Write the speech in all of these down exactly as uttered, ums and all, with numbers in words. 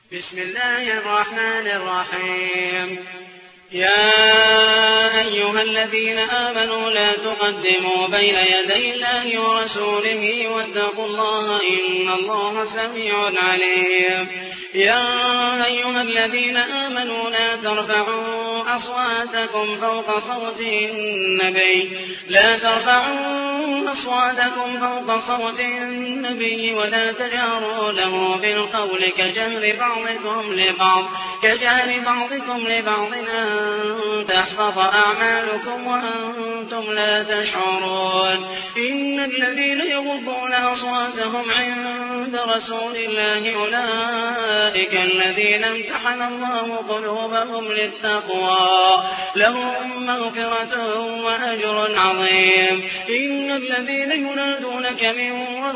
بسم الله الرحمن الرحيم. يا أيها الذين آمنوا لا تقدموا بين يدي الله ورسوله واتقوا الله إن الله سميع عليم. يا أيها الذين آمنوا لا ترفعوا أصواتكم فوق صوت النبي لا ترفعوا أصواتكم فوق صوت النبي ولا تجهروا له بالقول كجهر بعضكم لبعض كجهر بعضكم لبعض أن تحبط أعمالكم وأنتم لا تشعرون. إن الذين يغضون أصواتهم عند رسول الله أولئك الذين امتحن الله قلوبهم للتقوى لهم مغفرة وأجر عظيم. إن الذين ينادونك من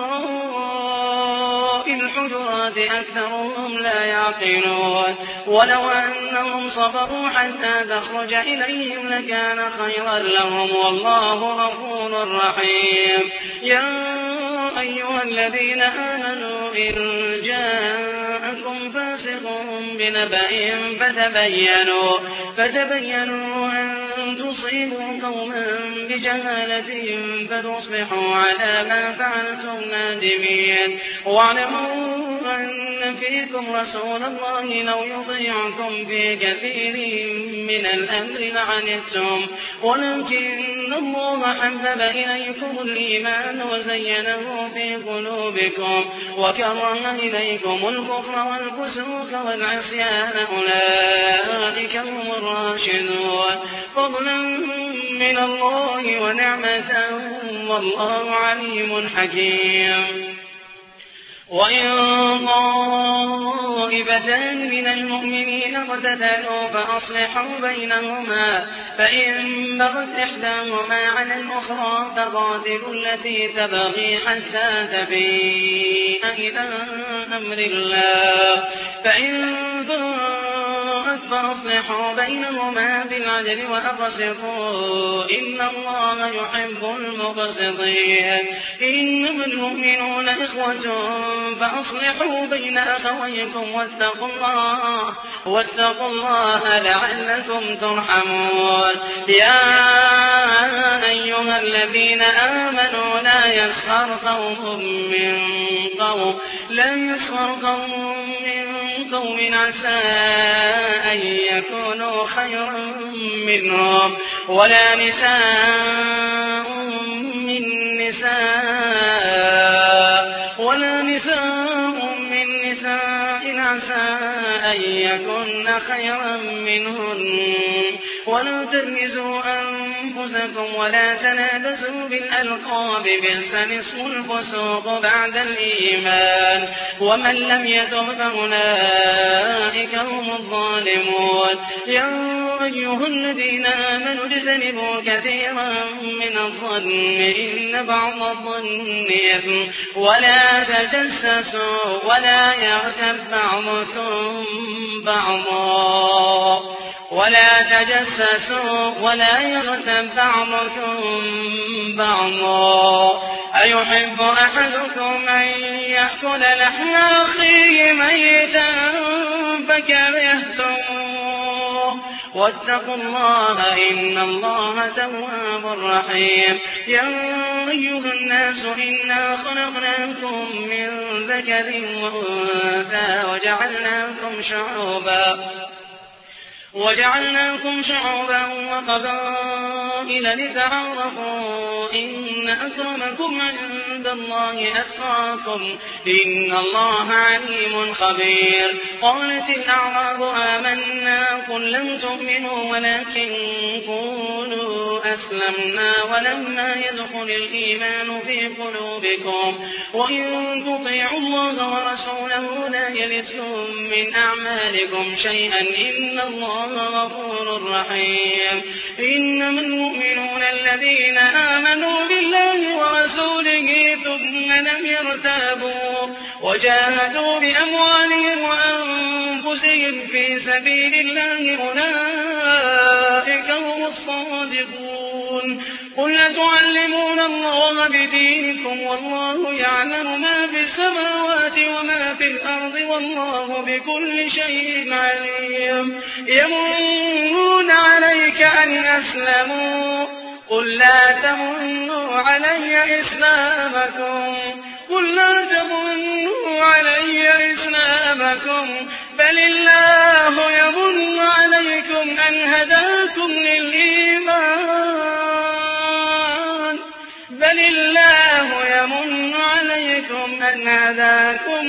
وراء الحجرات أكثرهم لا يعقلون. ولو أنهم صبروا حتى تخرج إليهم لكان خيرا لهم والله غفور رحيم. يا أيها الذين آمنوا إن جاءكم فاسق بنبأ فتبينوا فتبينوا أن تصيبوا قوما بجهالة فتصبحوا على ما فعلتم نادمين. واعلموا أن فيكم رسول الله لو يطيعكم في كثير من الأمر لعنتم ولكن الله حبب إليكم الإيمان وزينه في قلوبكم وكره إليكم الكفر والفسوق والعصيان أولئك هم الراشدون فضلا من الله ونعمة والله عليم حكيم. وإن طائفتان من المؤمنين اقتتلوا فأصلحوا بينهما فإن بغت إحداهما على الأخرى فقاتلوا التي تبغي حتى تفيء إلى أمر الله فإن فأصلحوا بينهما بالعدل وأقسطوا إن الله يحب المقسطين. إنما المؤمنون إخوة فأصلحوا بين أخويكم واتقوا الله واتقوا الله لعلكم ترحمون. يا أيها الذين آمنوا لا يسخر قوم من قوم لا يسخر قوم من قوم عسى أن يكونوا خيرا منهم ولا نساء من نساء ولا نساء من نساء عسى أن يكن خيرا منهن ولا تلمزوا أنفسكم ولا تنابزوا بالألقاب بئس الاسم الفسوق بعد الإيمان ومن لم يتب فأولئك هم الظالمون. يا أيها الذين آمنوا اجتنبوا كثيرا من الظن إن بعض الظن إثم ولا تجسسوا ولا يغتب بعضكم بعضا ولا تجسسوا ولا يغتب بعضكم بعضا أيحب أحدكم أن يأكل لحم أخيه ميتا فكرهتموه واتقوا الله إن الله تواب رحيم. يا أيها الناس إنا خلقناكم من ذكر وأنثى وجعلناكم شعوبا وجعلناكم شعوبا وقبائل لتعارفوا إن أكرمكم عند الله أتقاكم إن الله عليم خبير. قالت الأعراب آمنا قل لم تؤمنوا ولكن قولوا أسلمنا ولما يدخل الإيمان في قلوبكم وإن تطيعوا الله ورسوله لا يلتكم من أعمالكم شيئا إن الله غفور رحيم. إنما المؤمنون الذين آمنوا بالله ورسوله ثم لم يرتابوا وجاهدوا بأموالهم وأنفسهم في سبيل الله أولئك هم الصادقون. قل تعلمون الله بدينكم والله يعلم ما في السماوات وما في الأرض والله بكل شيء عليم يمنون عليك أن أسلموا قل لا تمنوا علي إسلامكم قل لا تمنوا علي إسلامكم بل الله يمن عليكم أن هداكم للإيمان بل الله يمن عليكم أن هداكم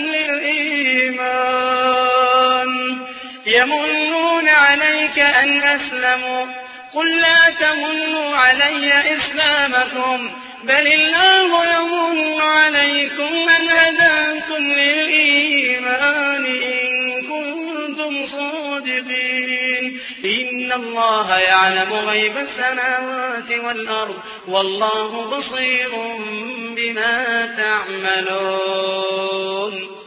للإيمان يمنون عليك أن أسلموا قل لا تمنوا علي إسلامكم بل الله يمن عليكم أن هداكم للإيمان إن كنتم صادقين إن الله يعلم غيب السماوات والأرض والله بصير بما تعملون.